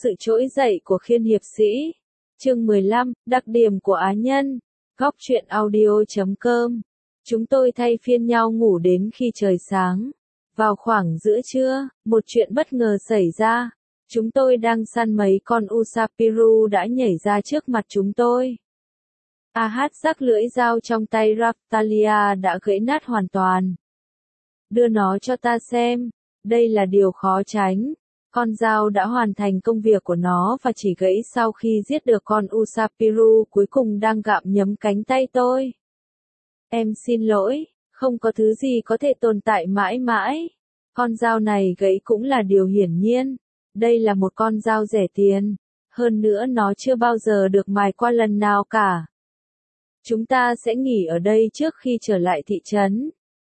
sự trỗi dậy của khiên hiệp sĩ. Chương 15, đặc điểm của á nhân. Góc truyện audio.com. Chúng tôi thay phiên nhau ngủ đến khi trời sáng. Vào khoảng giữa trưa, một chuyện bất ngờ xảy ra. Chúng tôi đang săn mấy con Usapiru đã nhảy ra trước mặt chúng tôi. Rắc lưỡi dao trong tay Raphtalia đã gãy nát hoàn toàn. Đưa nó cho ta xem, đây là điều khó tránh. Con dao đã hoàn thành công việc của nó và chỉ gãy sau khi giết được con Usapiru cuối cùng đang gặm nhấm cánh tay tôi. Em xin lỗi, không có thứ gì có thể tồn tại mãi mãi. Con dao này gãy cũng là điều hiển nhiên. Đây là một con dao rẻ tiền. Hơn nữa nó chưa bao giờ được mài qua lần nào cả. Chúng ta sẽ nghỉ ở đây trước khi trở lại thị trấn.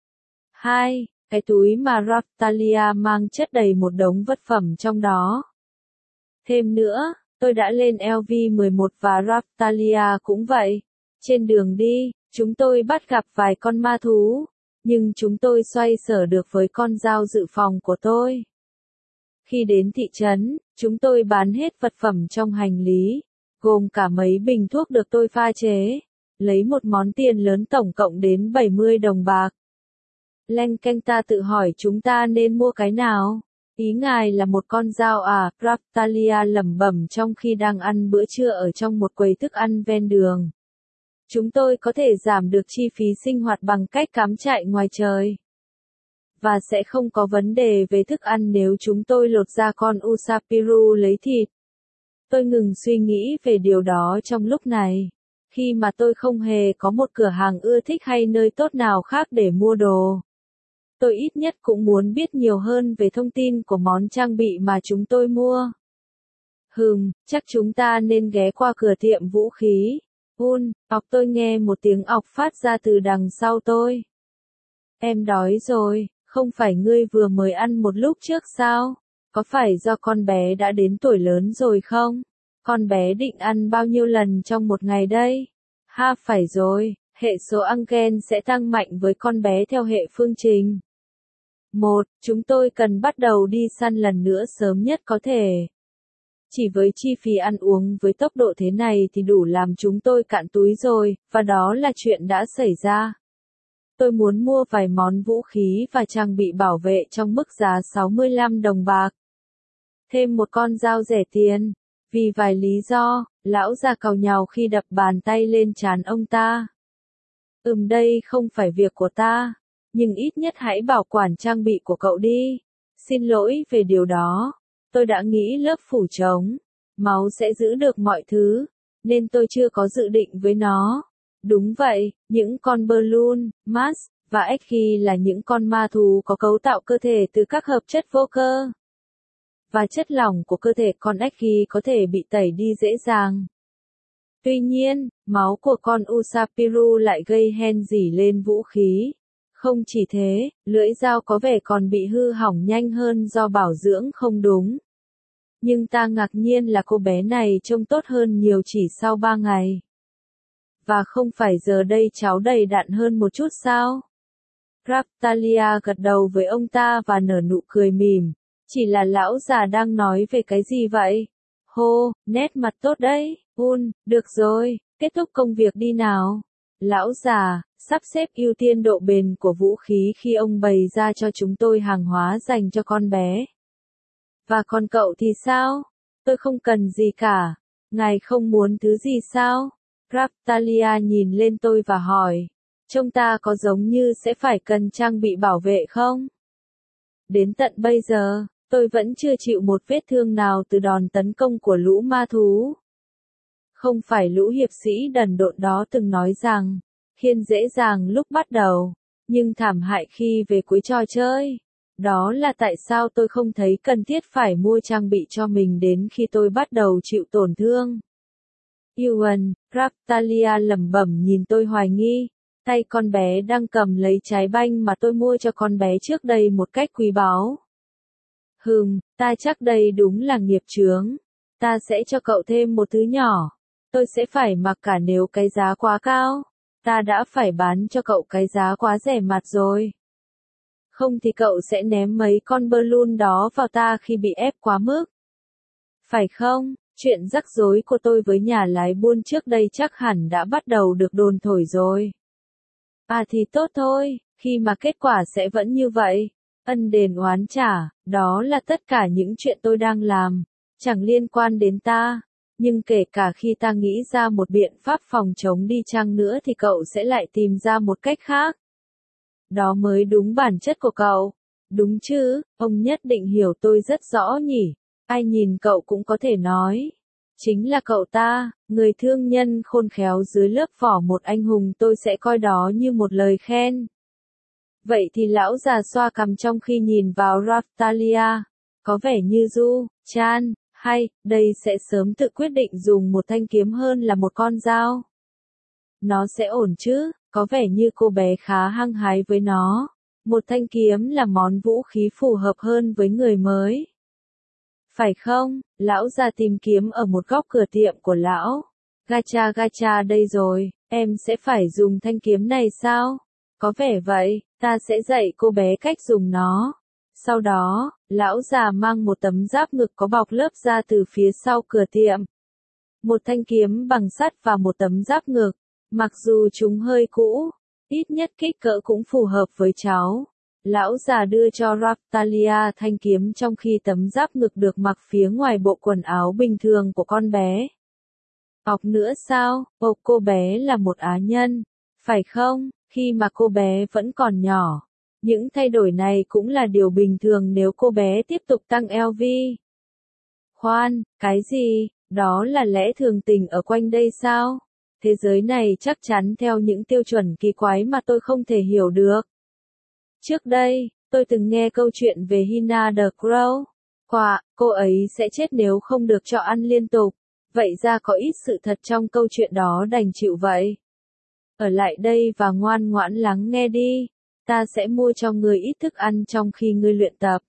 2. Cái túi mà Raphtalia mang chất đầy một đống vật phẩm trong đó. Thêm nữa, tôi đã lên LV-11 và Raphtalia cũng vậy. Trên đường đi, chúng tôi bắt gặp vài con ma thú, nhưng chúng tôi xoay sở được với con dao dự phòng của tôi. Khi đến thị trấn, chúng tôi bán hết vật phẩm trong hành lý, gồm cả mấy bình thuốc được tôi pha chế, lấy một món tiền lớn tổng cộng đến 70 đồng bạc. Leng canh ta tự hỏi chúng ta nên mua cái nào? Ý ngài là một con dao à? Raphtalia lẩm bẩm trong khi đang ăn bữa trưa ở trong một quầy thức ăn ven đường. Chúng tôi có thể giảm được chi phí sinh hoạt bằng cách cắm trại ngoài trời. Và sẽ không có vấn đề về thức ăn nếu chúng tôi lột ra con Usapiru lấy thịt. Tôi ngừng suy nghĩ về điều đó trong lúc này. Khi mà tôi không hề có một cửa hàng ưa thích hay nơi tốt nào khác để mua đồ. Tôi ít nhất cũng muốn biết nhiều hơn về thông tin của món trang bị mà chúng tôi mua. Chắc chúng ta nên ghé qua cửa tiệm vũ khí. Tôi nghe một tiếng ọc phát ra từ đằng sau tôi. Em đói rồi, không phải ngươi vừa mới ăn một lúc trước sao? Có phải do con bé đã đến tuổi lớn rồi không? Con bé định ăn bao nhiêu lần trong một ngày đây? Phải rồi, hệ số Angen sẽ tăng mạnh với con bé theo hệ phương trình. Chúng tôi cần bắt đầu đi săn lần nữa sớm nhất có thể. Chỉ với chi phí ăn uống với tốc độ thế này thì đủ làm chúng tôi cạn túi rồi, và đó là chuyện đã xảy ra. Tôi muốn mua vài món vũ khí và trang bị bảo vệ trong mức giá 65 đồng bạc. Thêm một con dao rẻ tiền. Vì vài lý do, lão già càu nhàu khi đập bàn tay lên trán ông ta. Đây không phải việc của ta, nhưng ít nhất hãy bảo quản trang bị của cậu đi. Xin lỗi về điều đó. Tôi đã nghĩ lớp phủ chống máu sẽ giữ được mọi thứ, nên tôi chưa có dự định với nó. Đúng vậy, những con Balloon, Mask và Ekhi là những con ma thú có cấu tạo cơ thể từ các hợp chất vô cơ. Và chất lỏng của cơ thể con Ekhi có thể bị tẩy đi dễ dàng. Tuy nhiên, máu của con Usapiru lại gây hen rỉ lên vũ khí. Không chỉ thế, lưỡi dao có vẻ còn bị hư hỏng nhanh hơn do bảo dưỡng không đúng. Nhưng ta ngạc nhiên là cô bé này trông tốt hơn nhiều chỉ sau 3 ngày. Và không phải giờ đây cháu đầy đặn hơn một chút sao? Raphtalia gật đầu với ông ta và nở nụ cười mỉm. Chỉ là lão già đang nói về cái gì vậy? Nét mặt tốt đấy. Được rồi, kết thúc công việc đi nào. Lão già, sắp xếp ưu tiên độ bền của vũ khí khi ông bày ra cho chúng tôi hàng hóa dành cho con bé. Và còn cậu thì sao? Tôi không cần gì cả. Ngài không muốn thứ gì sao? Raphtalia nhìn lên tôi và hỏi. Trông ta có giống như sẽ phải cần trang bị bảo vệ không? Đến tận bây giờ, tôi vẫn chưa chịu một vết thương nào từ đòn tấn công của lũ ma thú. Không phải lũ hiệp sĩ đần độn đó từng nói rằng, khiên dễ dàng lúc bắt đầu, nhưng thảm hại khi về cuối trò chơi. Đó là tại sao tôi không thấy cần thiết phải mua trang bị cho mình đến khi tôi bắt đầu chịu tổn thương. Raphtalia lẩm bẩm nhìn tôi hoài nghi, tay con bé đang cầm lấy trái banh mà tôi mua cho con bé trước đây một cách quý báu. Ta chắc đây đúng là nghiệp chướng. Ta sẽ cho cậu thêm một thứ nhỏ. Tôi sẽ phải mặc cả nếu cái giá quá cao. Ta đã phải bán cho cậu cái giá quá rẻ mạt rồi. Không thì cậu sẽ ném mấy con balloon đó vào ta khi bị ép quá mức. Phải không? Chuyện rắc rối của tôi với nhà lái buôn trước đây chắc hẳn đã bắt đầu được đồn thổi rồi. À thì tốt thôi, khi mà kết quả sẽ vẫn như vậy. Ân đền oán trả, đó là tất cả những chuyện tôi đang làm, chẳng liên quan đến ta. Nhưng kể cả khi ta nghĩ ra một biện pháp phòng chống đi chăng nữa thì cậu sẽ lại tìm ra một cách khác. Đó mới đúng bản chất của cậu. Đúng chứ, ông nhất định hiểu tôi rất rõ nhỉ. Ai nhìn cậu cũng có thể nói. Chính là cậu ta, người thương nhân khôn khéo dưới lớp vỏ một anh hùng, tôi sẽ coi đó như một lời khen. Vậy thì lão già xoa cằm trong khi nhìn vào Raftalia. Có vẻ như Chan, hay, đây sẽ sớm tự quyết định dùng một thanh kiếm hơn là một con dao. Nó sẽ ổn chứ, có vẻ như cô bé khá hăng hái với nó. Một thanh kiếm là món vũ khí phù hợp hơn với người mới. Phải không? Lão già tìm kiếm ở một góc cửa tiệm của lão. Gacha đây rồi, em sẽ phải dùng thanh kiếm này sao? Có vẻ vậy, ta sẽ dạy cô bé cách dùng nó. Sau đó, lão già mang một tấm giáp ngực có bọc lớp da từ phía sau cửa tiệm. Một thanh kiếm bằng sắt và một tấm giáp ngực. Mặc dù chúng hơi cũ, ít nhất kích cỡ cũng phù hợp với cháu. Lão già đưa cho Raftalia thanh kiếm trong khi tấm giáp ngực được mặc phía ngoài bộ quần áo bình thường của con bé. Học nữa sao? Cô bé là một á nhân, phải không? Khi mà cô bé vẫn còn nhỏ, những thay đổi này cũng là điều bình thường nếu cô bé tiếp tục tăng LV. Khoan, cái gì? Đó là lẽ thường tình ở quanh đây sao? Thế giới này chắc chắn theo những tiêu chuẩn kỳ quái mà tôi không thể hiểu được. Trước đây, tôi từng nghe câu chuyện về Hina the Crow. Cô ấy sẽ chết nếu không được cho ăn liên tục. Vậy ra có ít sự thật trong câu chuyện đó, đành chịu vậy. Ở lại đây và ngoan ngoãn lắng nghe đi. Ta sẽ mua cho ngươi ít thức ăn trong khi ngươi luyện tập.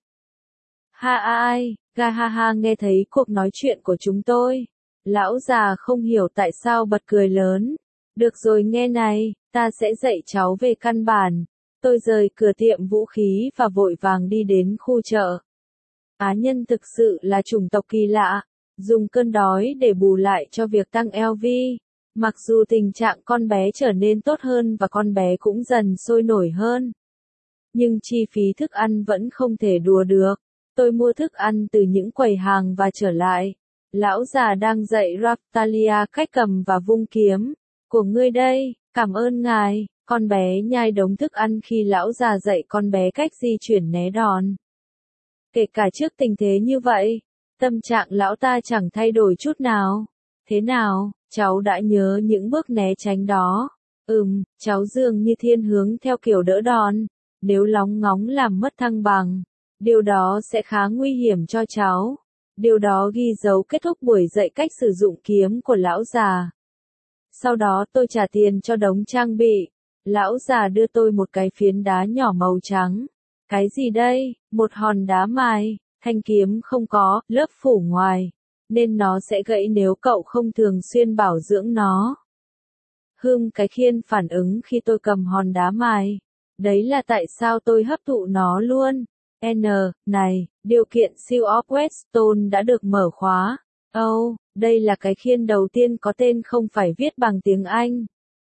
Ha nghe thấy cuộc nói chuyện của chúng tôi. Lão già không hiểu tại sao bật cười lớn. Được rồi nghe này, ta sẽ dạy cháu về căn bản. Tôi rời cửa tiệm vũ khí và vội vàng đi đến khu chợ. Á nhân thực sự là chủng tộc kỳ lạ, dùng cơn đói để bù lại cho việc tăng LV. Mặc dù tình trạng con bé trở nên tốt hơn và con bé cũng dần sôi nổi hơn. Nhưng chi phí thức ăn vẫn không thể đùa được. Tôi mua thức ăn từ những quầy hàng và trở lại. Lão già đang dạy Raftalia cách cầm và vung kiếm. Của ngươi đây, cảm ơn ngài. Con bé nhai đống thức ăn khi lão già dạy con bé cách di chuyển né đòn. Kể cả trước tình thế như vậy, tâm trạng lão ta chẳng thay đổi chút nào. Thế nào, cháu đã nhớ những bước né tránh đó? Cháu dường như thiên hướng theo kiểu đỡ đòn. Nếu lóng ngóng làm mất thăng bằng, điều đó sẽ khá nguy hiểm cho cháu. Điều đó ghi dấu kết thúc buổi dạy cách sử dụng kiếm của lão già. Sau đó tôi trả tiền cho đống trang bị. Lão già đưa tôi một cái phiến đá nhỏ màu trắng. Cái gì đây? Một hòn đá mài. Thanh kiếm không có lớp phủ ngoài, nên nó sẽ gãy nếu cậu không thường xuyên bảo dưỡng nó. Cái khiên phản ứng khi tôi cầm hòn đá mài. Đấy là tại sao tôi hấp thụ nó luôn. Này, điều kiện siêu of Weston đã được mở khóa. Đây là cái khiên đầu tiên có tên không phải viết bằng tiếng Anh.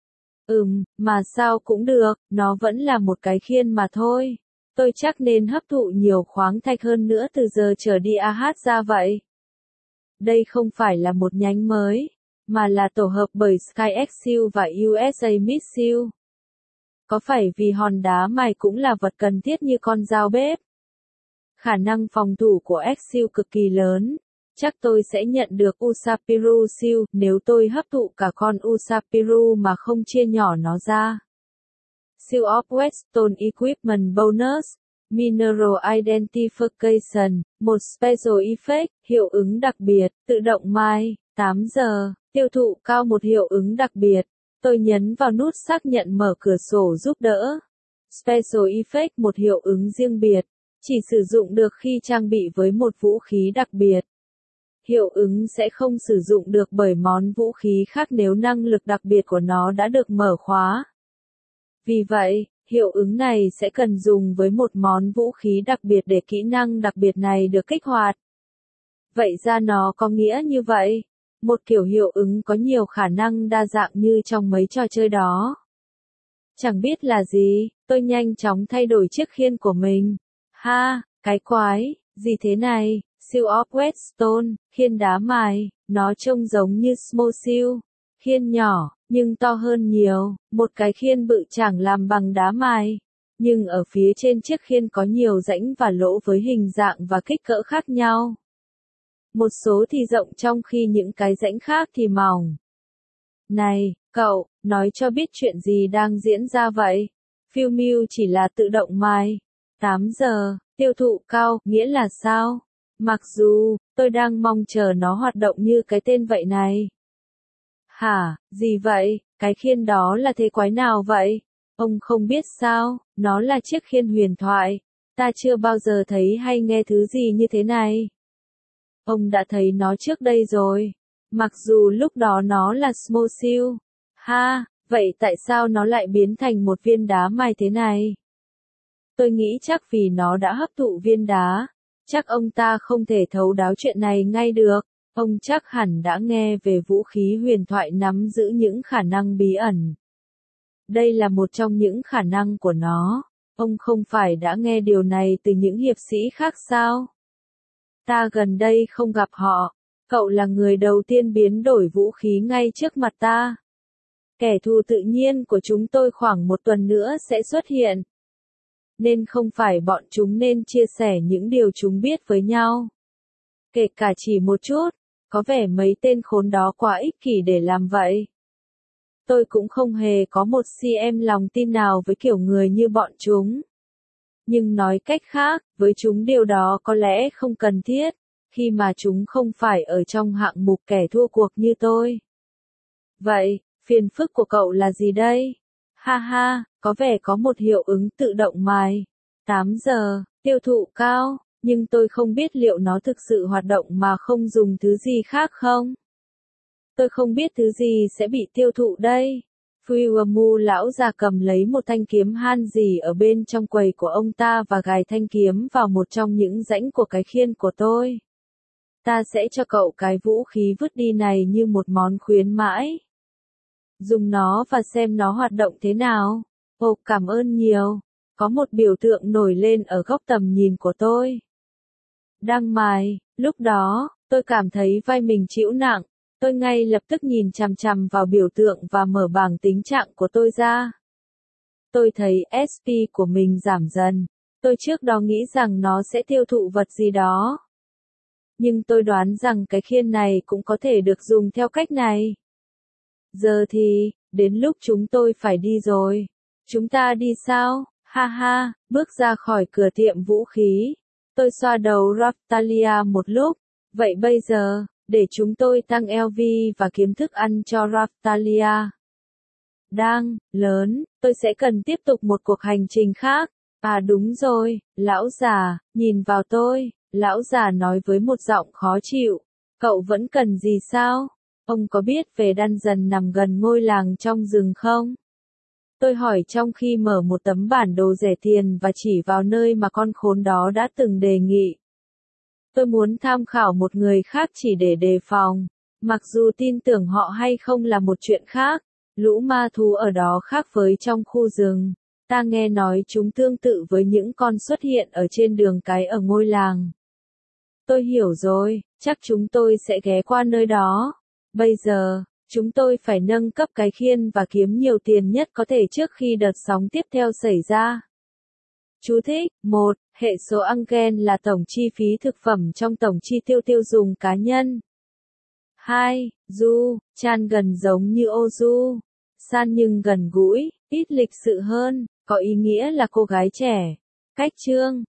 Mà sao cũng được, nó vẫn là một cái khiên mà thôi. Tôi chắc nên hấp thụ nhiều khoáng thạch hơn nữa từ giờ trở đi ra vậy. Đây không phải là một nhánh mới, mà là tổ hợp bởi SkyXL và USA Missile. Có phải vì hòn đá mài cũng là vật cần thiết như con dao bếp? Khả năng phòng thủ của Exil cực kỳ lớn. Chắc tôi sẽ nhận được Usapiru Seal nếu tôi hấp thụ cả con Usapiru mà không chia nhỏ nó ra. Seal of Weston Equipment Bonus, Mineral Identification, một Special Effect, hiệu ứng đặc biệt, tự động mài, 8 giờ, tiêu thụ cao, một hiệu ứng đặc biệt. Tôi nhấn vào nút xác nhận mở cửa sổ giúp đỡ. Special Effect, một hiệu ứng riêng biệt, chỉ sử dụng được khi trang bị với một vũ khí đặc biệt. Hiệu ứng sẽ không sử dụng được bởi món vũ khí khác nếu năng lực đặc biệt của nó đã được mở khóa. Vì vậy, hiệu ứng này sẽ cần dùng với một món vũ khí đặc biệt để kỹ năng đặc biệt này được kích hoạt. Vậy ra nó có nghĩa như vậy. Một kiểu hiệu ứng có nhiều khả năng đa dạng như trong mấy trò chơi đó. Chẳng biết là gì, tôi nhanh chóng thay đổi chiếc khiên của mình. Ha, cái quái, gì thế này, Seal of Whetstone, khiên đá mài, nó trông giống như Small Seal. Khiên nhỏ, nhưng to hơn nhiều, một cái khiên bự chẳng làm bằng đá mài. Nhưng ở phía trên chiếc khiên có nhiều rãnh và lỗ với hình dạng và kích cỡ khác nhau. Một số thì rộng trong khi những cái rãnh khác thì mỏng. Này, cậu, nói cho biết chuyện gì đang diễn ra vậy? Phiêu Mill chỉ là tự động mài. 8 giờ, tiêu thụ cao, nghĩa là sao? Mặc dù, tôi đang mong chờ nó hoạt động như cái tên vậy này. Hả, gì vậy? Cái khiên đó là thế quái nào vậy? Ông không biết sao, nó là chiếc khiên huyền thoại. Ta chưa bao giờ thấy hay nghe thứ gì như thế này. Ông đã thấy nó trước đây rồi. Mặc dù lúc đó nó là Small Seal. Ha, vậy tại sao nó lại biến thành một viên đá mài thế này? Tôi nghĩ chắc vì nó đã hấp thụ viên đá. Chắc ông ta không thể thấu đáo chuyện này ngay được. Ông chắc hẳn đã nghe về vũ khí huyền thoại nắm giữ những khả năng bí ẩn. Đây là một trong những khả năng của nó. Ông không phải đã nghe điều này từ những hiệp sĩ khác sao? Ta gần đây không gặp họ. Cậu là người đầu tiên biến đổi vũ khí ngay trước mặt ta. Kẻ thù tự nhiên của chúng tôi khoảng một tuần nữa sẽ xuất hiện. Nên không phải bọn chúng nên chia sẻ những điều chúng biết với nhau. Kể cả chỉ một chút, có vẻ mấy tên khốn đó quá ích kỷ để làm vậy. Tôi cũng không hề có một cm lòng tin nào với kiểu người như bọn chúng. Nhưng nói cách khác, với chúng điều đó có lẽ không cần thiết, khi mà chúng không phải ở trong hạng mục kẻ thua cuộc như tôi. Vậy, phiền phức của cậu là gì đây? Ha ha, có vẻ có một hiệu ứng tự động mài. 8 giờ, tiêu thụ cao, nhưng tôi không biết liệu nó thực sự hoạt động mà không dùng thứ gì khác không? Tôi không biết thứ gì sẽ bị tiêu thụ đây. Fuiwamu lão già cầm lấy một thanh kiếm han gì ở bên trong quầy của ông ta và gài thanh kiếm vào một trong những rãnh của cái khiên của tôi. Ta sẽ cho cậu cái vũ khí vứt đi này như một món khuyến mãi. Dùng nó và xem nó hoạt động thế nào. Ồ, cảm ơn nhiều. Có một biểu tượng nổi lên ở góc tầm nhìn của tôi. Đang mài, lúc đó, tôi cảm thấy vai mình chịu nặng. Tôi ngay lập tức nhìn chằm chằm vào biểu tượng và mở bảng tính trạng của tôi ra. Tôi thấy SP của mình giảm dần. Tôi trước đó nghĩ rằng nó sẽ tiêu thụ vật gì đó. Nhưng tôi đoán rằng cái khiên này cũng có thể được dùng theo cách này. Giờ thì, đến lúc chúng tôi phải đi rồi. Chúng ta đi sao? Ha ha, bước ra khỏi cửa tiệm vũ khí. Tôi xoa đầu Raftalia một lúc. Vậy bây giờ, để chúng tôi tăng LV và kiếm thức ăn cho Raftalia. Đang, lớn, tôi sẽ cần tiếp tục một cuộc hành trình khác. À đúng rồi, lão già, nhìn vào tôi, lão già nói với một giọng khó chịu. Cậu vẫn cần gì sao? Ông có biết về Dungeon nằm gần ngôi làng trong rừng không? Tôi hỏi trong khi mở một tấm bản đồ rẻ tiền và chỉ vào nơi mà con khốn đó đã từng đề nghị. Tôi muốn tham khảo một người khác chỉ để đề phòng. Mặc dù tin tưởng họ hay không là một chuyện khác, lũ ma thú ở đó khác với trong khu rừng. Ta nghe nói chúng tương tự với những con xuất hiện ở trên đường cái ở ngôi làng. Tôi hiểu rồi, chắc chúng tôi sẽ ghé qua nơi đó. Bây giờ, chúng tôi phải nâng cấp cái khiên và kiếm nhiều tiền nhất có thể trước khi đợt sóng tiếp theo xảy ra. Chú thích: 1. Hệ số Engel là tổng chi phí thực phẩm trong tổng chi tiêu tiêu dùng cá nhân. 2. Du, Chan gần giống như Ozu. San nhưng gần gũi, ít lịch sự hơn, có ý nghĩa là cô gái trẻ. Cách chương